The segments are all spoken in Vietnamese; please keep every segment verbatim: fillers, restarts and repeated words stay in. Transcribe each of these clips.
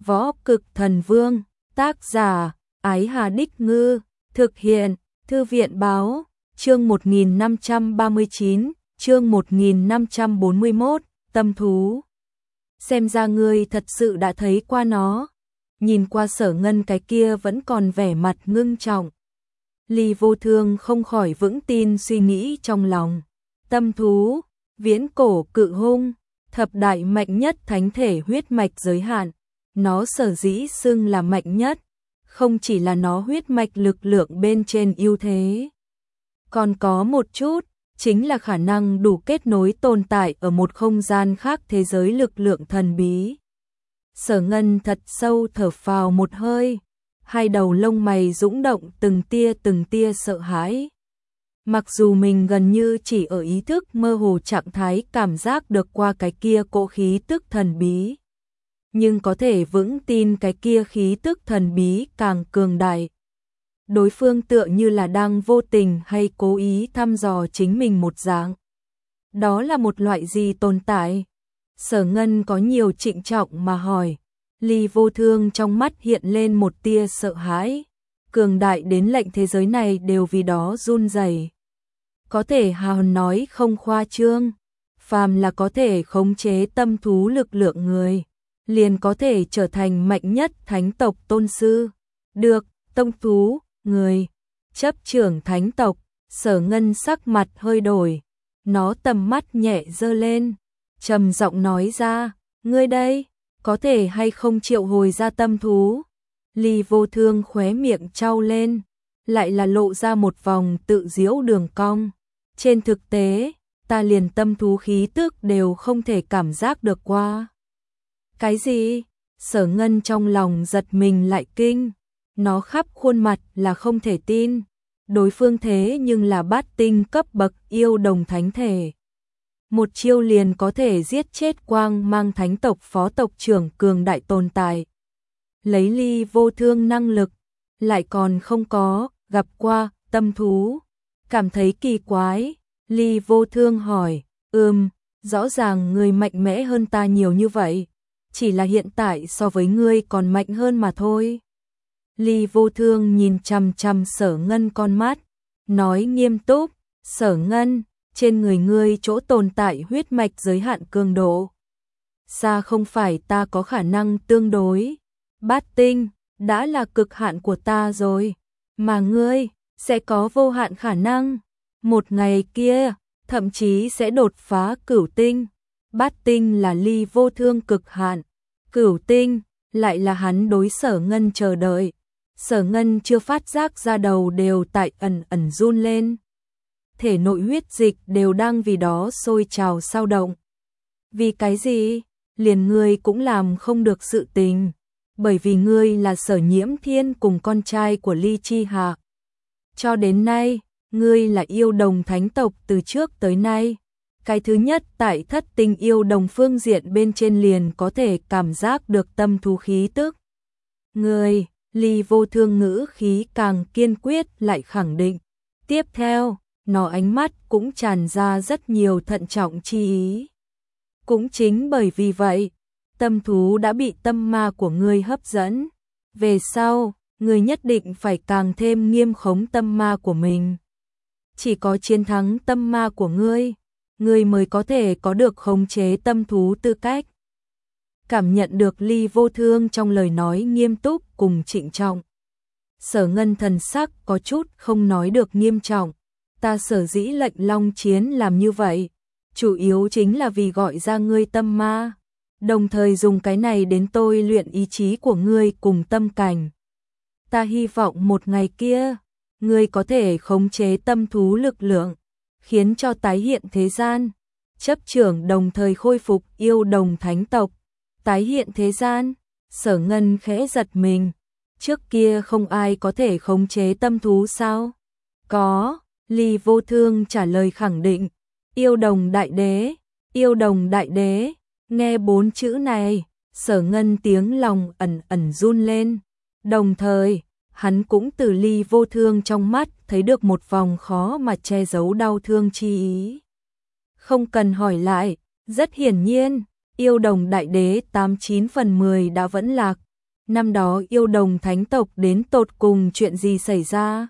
Võ Cực Thần Vương, tác giả, Ái Hà Đích Ngư, thực hiện, Thư viện Báo, chương một nghìn năm trăm ba mươi chín, chương một nghìn năm trăm bốn mươi mốt, tâm thú. Xem ra ngươi thật sự đã thấy qua nó. Nhìn qua Sở Ngân cái kia vẫn còn vẻ mặt ngưng trọng. Ly Vô Thương không khỏi vững tin suy nghĩ trong lòng. Tâm thú, viễn cổ cự hung, thập đại mạnh nhất thánh thể huyết mạch giới hạn. Nó sở dĩ xưng là mạnh nhất, không chỉ là nó huyết mạch lực lượng bên trên ưu thế. Còn có một chút, chính là khả năng đủ kết nối tồn tại ở một không gian khác thế giới lực lượng thần bí. Sở Ngân thật sâu thở phào một hơi, hai đầu lông mày dũng động từng tia từng tia sợ hãi. Mặc dù mình gần như chỉ ở ý thức mơ hồ trạng thái cảm giác được qua cái kia cỗ khí tức thần bí, nhưng có thể vững tin cái kia khí tức thần bí càng cường đại. Đối phương tựa như là đang vô tình hay cố ý thăm dò chính mình một dạng. Đó là một loại gì tồn tại? Sở Ngân có nhiều trịnh trọng mà hỏi. Ly Vô Thương trong mắt hiện lên một tia sợ hãi. Cường đại đến lệnh thế giới này đều vì đó run rẩy. Có thể hào nói không khoa trương, phàm là có thể khống chế tâm thú lực lượng người, liền có thể trở thành mạnh nhất thánh tộc tôn sư. Được, tông thú, người, chấp trưởng thánh tộc. Sở Ngân sắc mặt hơi đổi, nó tầm mắt nhẹ giơ lên, trầm giọng nói ra, ngươi đây, có thể hay không triệu hồi ra tâm thú? Ly Vô Thương khóe miệng trao lên, lại là lộ ra một vòng tự giễu đường cong. Trên thực tế, ta liền tâm thú khí tức đều không thể cảm giác được qua. Cái gì? Sở Ngân trong lòng giật mình lại kinh, nó khắp khuôn mặt là không thể tin. Đối phương thế nhưng là bát tinh cấp bậc yêu đồng thánh thể. Một chiêu liền có thể giết chết Quang Mang thánh tộc phó tộc trưởng cường đại tồn tại. Lấy Ly Vô Thương năng lực, lại còn không có gặp qua tâm thú. Cảm thấy kỳ quái, Ly Vô Thương hỏi, ừm, rõ ràng ngươi mạnh mẽ hơn ta nhiều như vậy, chỉ là hiện tại so với ngươi còn mạnh hơn mà thôi. Ly Vô Thương nhìn chằm chằm Sở Ngân con mắt, nói nghiêm túc, Sở Ngân, trên người ngươi chỗ tồn tại huyết mạch giới hạn cường độ. Xa không phải ta có khả năng tương đối, bát tinh, đã là cực hạn của ta rồi, mà ngươi, sẽ có vô hạn khả năng, một ngày kia, thậm chí sẽ đột phá cửu tinh. Bát tinh là Ly Vô Thương cực hạn, cửu tinh, lại là hắn đối Sở Ngân chờ đợi. Sở Ngân chưa phát giác ra đầu đều tại ẩn ẩn run lên. Thể nội huyết dịch đều đang vì đó sôi trào sao động. Vì cái gì? Liền ngươi cũng làm không được sự tình. Bởi vì ngươi là Sở Nhiễm Thiên cùng con trai của Ly Chi Hạ. Cho đến nay, ngươi là yêu đồng thánh tộc từ trước tới nay. Cái thứ nhất tại thất tinh yêu đồng phương diện bên trên liền có thể cảm giác được tâm thú khí tức. Ngươi, Ly Vô Thương ngữ khí càng kiên quyết lại khẳng định. Tiếp theo, nó ánh mắt cũng tràn ra rất nhiều thận trọng chi ý. Cũng chính bởi vì vậy, tâm thú đã bị tâm ma của ngươi hấp dẫn. Về sau, ngươi nhất định phải càng thêm nghiêm khống tâm ma của mình. Chỉ có chiến thắng tâm ma của ngươi, ngươi mới có thể có được khống chế tâm thú tư cách. Cảm nhận được Ly Vô Thương trong lời nói nghiêm túc cùng trịnh trọng. Sở Ngân thần sắc có chút không nói được nghiêm trọng. Ta sở dĩ lệnh Long Chiến làm như vậy, chủ yếu chính là vì gọi ra ngươi tâm ma, đồng thời dùng cái này đến tôi luyện ý chí của ngươi cùng tâm cảnh. Ta hy vọng một ngày kia, ngươi có thể khống chế tâm thú lực lượng, khiến cho tái hiện thế gian, chấp trưởng đồng thời khôi phục yêu đồng thánh tộc. Tái hiện thế gian, Sở Ngân khẽ giật mình, trước kia không ai có thể khống chế tâm thú sao? Có, Ly Vô Thương trả lời khẳng định, yêu đồng đại đế, yêu đồng đại đế, nghe bốn chữ này, Sở Ngân tiếng lòng ẩn ẩn run lên, đồng thời, hắn cũng từ Ly Vô Thương trong mắt thấy được một vòng khó mà che giấu đau thương chi ý. Không cần hỏi lại, rất hiển nhiên, yêu đồng đại đế tám chín phần mười đã vẫn lạc, năm đó yêu đồng thánh tộc đến tột cùng chuyện gì xảy ra?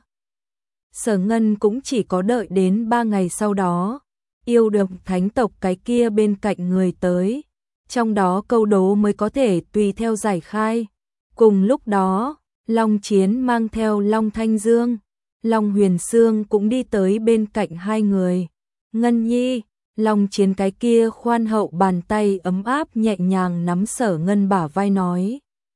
Sở Ngân cũng chỉ có đợi đến ba ngày sau đó, yêu đồng thánh tộc cái kia bên cạnh người tới, trong đó câu đố mới có thể tùy theo giải khai. Cùng lúc đó, Long Chiến mang theo Long Thanh Dương, Long Huyền Sương cũng đi tới bên cạnh hai người. Ngân Nhi, Long Chiến cái kia khoan hậu bàn tay ấm áp nhẹ nhàng nắm Sở Ngân bả vai nói.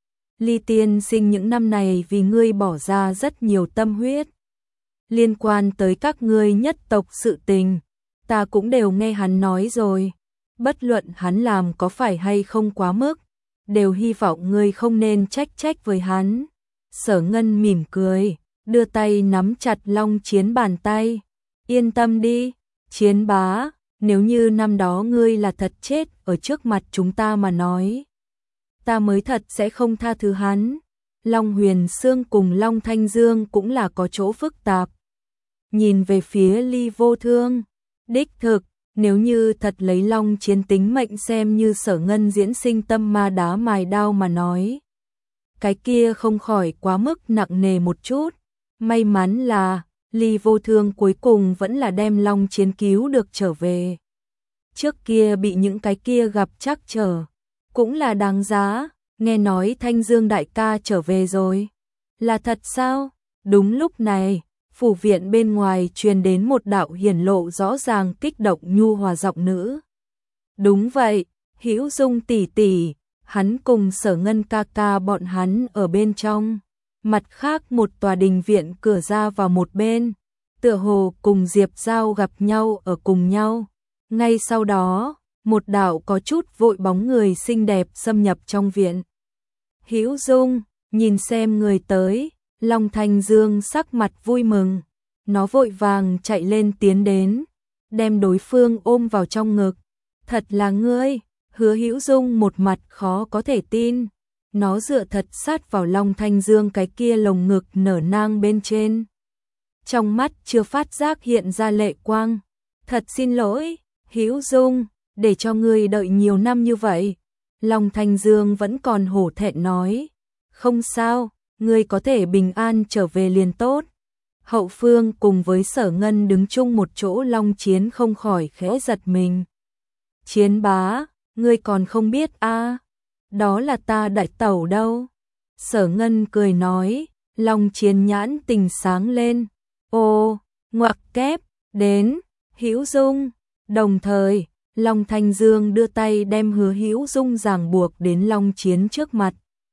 Ly tiên sinh những năm này vì ngươi bỏ ra rất nhiều tâm huyết. Liên quan tới các ngươi nhất tộc sự tình, ta cũng đều nghe hắn nói rồi. Bất luận hắn làm có phải hay không quá mức, đều hy vọng ngươi không nên trách trách với hắn. Sở Ngân mỉm cười, đưa tay nắm chặt Long Chiến bàn tay. Yên tâm đi, Chiến bá, nếu như năm đó ngươi là thật chết ở trước mặt chúng ta mà nói, ta mới thật sẽ không tha thứ hắn. Long Huyền Sương cùng Long Thanh Dương cũng là có chỗ phức tạp. Nhìn về phía Ly Vô Thương, đích thực, nếu như thật lấy Long Chiến tính mệnh xem như Sở Ngân diễn sinh tâm ma đá mài đao mà nói, cái kia không khỏi quá mức nặng nề một chút. May mắn là Ly Vô Thương cuối cùng vẫn là đem Long Chiến cứu được trở về. Trước kia bị những cái kia gặp trắc trở, cũng là đáng giá. Nghe nói Thanh Dương đại ca trở về rồi. Là thật sao? Đúng lúc này, phủ viện bên ngoài truyền đến một đạo hiển lộ rõ ràng kích động nhu hòa giọng nữ. Đúng vậy, Hữu Dung tỷ tỷ, hắn cùng Sở Ngân ca ca bọn hắn ở bên trong. Mặt khác một tòa đình viện cửa ra vào một bên, tựa hồ cùng Diệp Giao gặp nhau ở cùng nhau. Ngay sau đó, một đạo có chút vội bóng người xinh đẹp xâm nhập trong viện. Hữu Dung, nhìn xem người tới, Long Thanh Dương sắc mặt vui mừng, nó vội vàng chạy lên tiến đến, đem đối phương ôm vào trong ngực. Thật là ngươi? Hứa Hữu Dung một mặt khó có thể tin, nó dựa thật sát vào Long Thanh Dương cái kia lồng ngực nở nang bên trên. Trong mắt chưa phát giác hiện ra lệ quang. Thật xin lỗi, Hữu Dung, để cho ngươi đợi nhiều năm như vậy. Long Thanh Dương vẫn còn hổ thẹn nói. Không sao, ngươi có thể bình an trở về liền tốt. Hậu phương cùng với Sở Ngân đứng chung một chỗ, Long Chiến không khỏi khẽ giật mình. Chiến bá, ngươi còn không biết a? À? Đó là ta đại tẩu đâu. Sở Ngân cười nói. Long Chiến nhãn tình sáng lên. Ô, ngoặc kép, đến, Hữu Dung. Đồng thời, Long Thanh Dương đưa tay đem Hứa Hữu Dung ràng buộc đến Long Chiến trước mặt.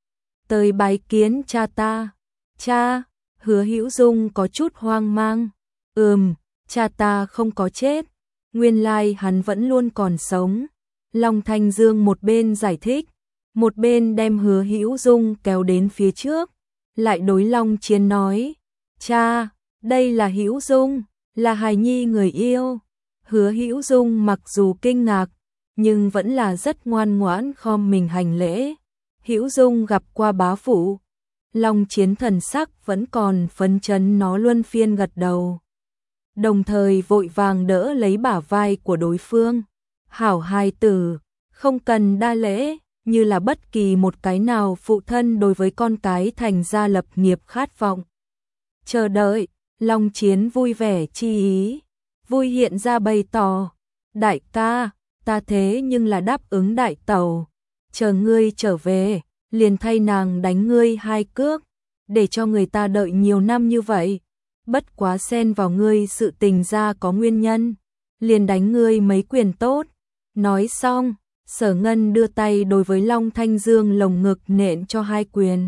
Tới bái kiến cha ta. Cha, Hứa Hữu Dung có chút hoang mang. Ừm, cha ta không có chết. Nguyên lai hắn vẫn luôn còn sống. Long Thanh Dương một bên giải thích, một bên đem Hứa Hữu Dung kéo đến phía trước, lại đối Long Chiến nói. Cha, đây là Hữu Dung, là hài nhi người yêu. Hứa Hữu Dung mặc dù kinh ngạc, nhưng vẫn là rất ngoan ngoãn khom mình hành lễ. Hữu Dung gặp qua bá phụ. Long Chiến thần sắc vẫn còn phấn chấn, nó luân phiên gật đầu, đồng thời vội vàng đỡ lấy bả vai của đối phương. Hảo hài tử, không cần đa lễ, như là bất kỳ một cái nào phụ thân đối với con cái thành gia lập nghiệp khát vọng. Chờ đợi, Long Chiến vui vẻ chi ý, vui hiện ra bày tỏ. Đại ca, ta thế nhưng là đáp ứng đại tẩu, chờ ngươi trở về, liền thay nàng đánh ngươi hai cước, để cho người ta đợi nhiều năm như vậy. Bất quá xen vào ngươi sự tình ra có nguyên nhân, liền đánh ngươi mấy quyền tốt. Nói xong, Sở Ngân đưa tay đối với Long Thanh Dương lồng ngực nện cho hai quyền.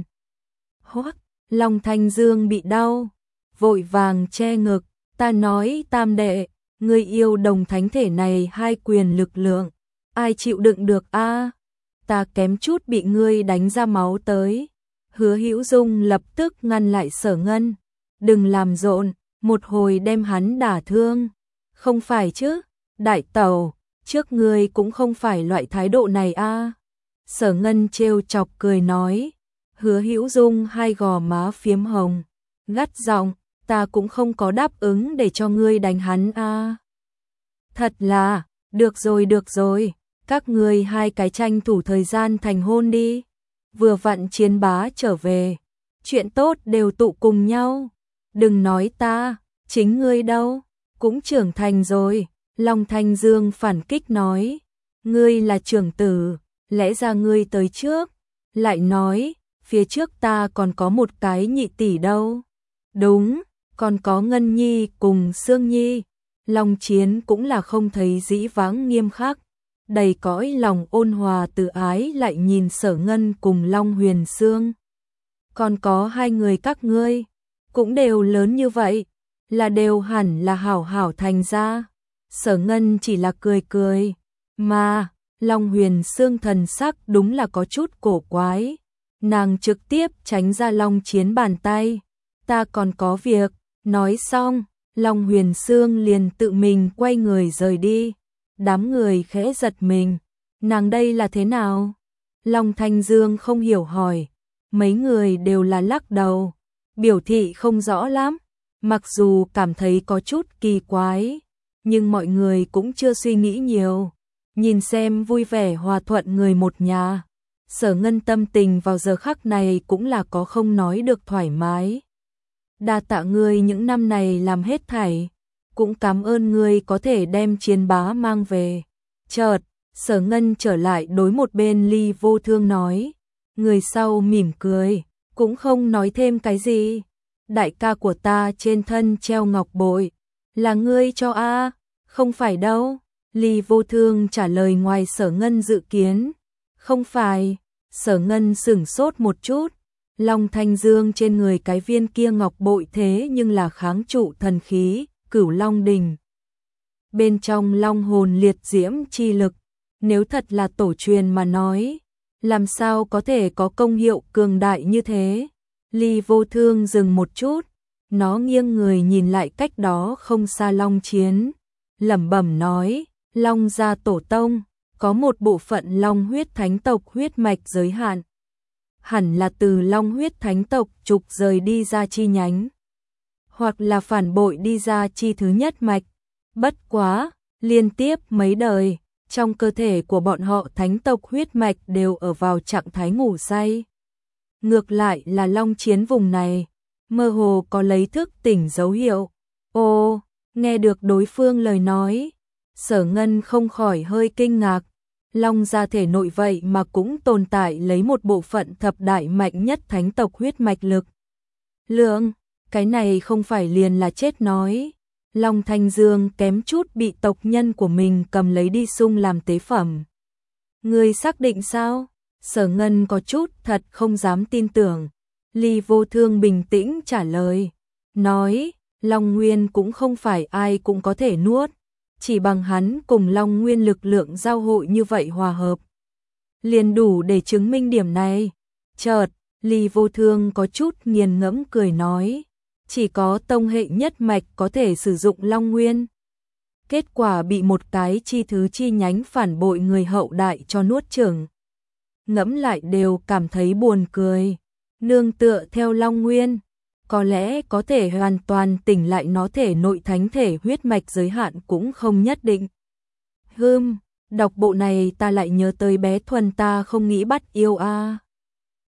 Hoắc, Long Thanh Dương bị đau, vội vàng che ngực. Ta nói tam đệ, ngươi yêu đồng thánh thể này hai quyền lực lượng, ai chịu đựng được a? À? Ta kém chút bị ngươi đánh ra máu tới. Hứa Hữu Dung lập tức ngăn lại Sở Ngân. Đừng làm rộn, một hồi đem hắn đả thương. Không phải chứ, đại tẩu, trước ngươi cũng không phải loại thái độ này a. À? Sở Ngân trêu chọc cười nói. Hứa Hữu Dung hai gò má phiếm hồng, gắt giọng, ta cũng không có đáp ứng để cho ngươi đánh hắn a. À? Thật là, được rồi được rồi, các ngươi hai cái tranh thủ thời gian thành hôn đi. vừa vặn Chiến Bá trở về, chuyện tốt đều tụ cùng nhau. Đừng nói ta, chính ngươi đâu, cũng trưởng thành rồi. Long Thanh Dương phản kích nói, ngươi là trưởng tử, lẽ ra ngươi tới trước. Lại nói, phía trước ta còn có một cái nhị tỷ đâu. Đúng, còn có Ngân Nhi cùng Sương Nhi. Long Chiến cũng là không thấy dĩ vãng nghiêm khắc, đầy cõi lòng ôn hòa từ ái lại nhìn Sở Ngân cùng Long Huyền Sương. Còn có hai người các ngươi, cũng đều lớn như vậy, là đều hẳn là hảo hảo thành ra. Sở Ngân chỉ là cười cười, mà Long Huyền Sương thần sắc đúng là có chút cổ quái. Nàng trực tiếp tránh ra Long Chiến bàn tay, ta còn có việc. Nói xong, Long Huyền Sương liền tự mình quay người rời đi. Đám người khẽ giật mình, nàng đây là thế nào? Long Thanh Dương không hiểu hỏi, mấy người đều là lắc đầu, biểu thị không rõ lắm. Mặc dù cảm thấy có chút kỳ quái, nhưng mọi người cũng chưa suy nghĩ nhiều. Nhìn xem vui vẻ hòa thuận người một nhà, Sở Ngân tâm tình vào giờ khắc này cũng là có không nói được thoải mái. Đa tạ ngươi những năm này làm hết thảy, cũng cảm ơn ngươi có thể đem Chiến Bá mang về. Chợt, Sở Ngân trở lại đối một bên Ly Vô Thương nói, người sau mỉm cười, cũng không nói thêm cái gì. Đại ca của ta trên thân treo ngọc bội, là ngươi cho a? Không phải đâu. Ly Vô Thương trả lời ngoài Sở Ngân dự kiến. Không phải. Sở Ngân sửng sốt một chút. Long Thanh Dương trên người cái viên kia ngọc bội thế nhưng là kháng trụ thần khí, Cửu Long Đình. Bên trong long hồn liệt diễm chi lực, nếu thật là tổ truyền mà nói, làm sao có thể có công hiệu cường đại như thế? Ly Vô Thương dừng một chút, nó nghiêng người nhìn lại cách đó không xa Long Chiến, lẩm bẩm nói, Long gia tổ tông, có một bộ phận Long huyết thánh tộc huyết mạch giới hạn. Hẳn là từ Long huyết thánh tộc trục rời đi ra chi nhánh, hoặc là phản bội đi ra chi thứ nhất mạch. Bất quá, liên tiếp mấy đời, trong cơ thể của bọn họ thánh tộc huyết mạch đều ở vào trạng thái ngủ say. Ngược lại là Long Chiến vùng này, mơ hồ có lấy thức tỉnh dấu hiệu. Ô, nghe được đối phương lời nói, Sở Ngân không khỏi hơi kinh ngạc. Long gia thể nội vậy mà cũng tồn tại lấy một bộ phận thập đại mạnh nhất thánh tộc huyết mạch lực lượng, cái này không phải liền là chết nói. Long Thanh Dương kém chút bị tộc nhân của mình cầm lấy đi sung làm tế phẩm. Ngươi xác định sao? Sở Ngân có chút thật không dám tin tưởng. Ly Vô Thương bình tĩnh trả lời, nói, Long Nguyên cũng không phải ai cũng có thể nuốt, chỉ bằng hắn cùng Long Nguyên lực lượng giao hội như vậy hòa hợp, liền đủ để chứng minh điểm này. Chợt, Ly Vô Thương có chút nghiền ngẫm cười nói, chỉ có tông hệ nhất mạch có thể sử dụng Long Nguyên. Kết quả bị một cái chi thứ chi nhánh phản bội người hậu đại cho nuốt chửng. Ngẫm lại đều cảm thấy buồn cười. Nương tựa theo Long Nguyên, có lẽ có thể hoàn toàn tỉnh lại nó thể nội thánh thể huyết mạch giới hạn cũng không nhất định. Hừm, đọc bộ này ta lại nhớ tới bé Thuần ta không nghĩ bắt yêu a.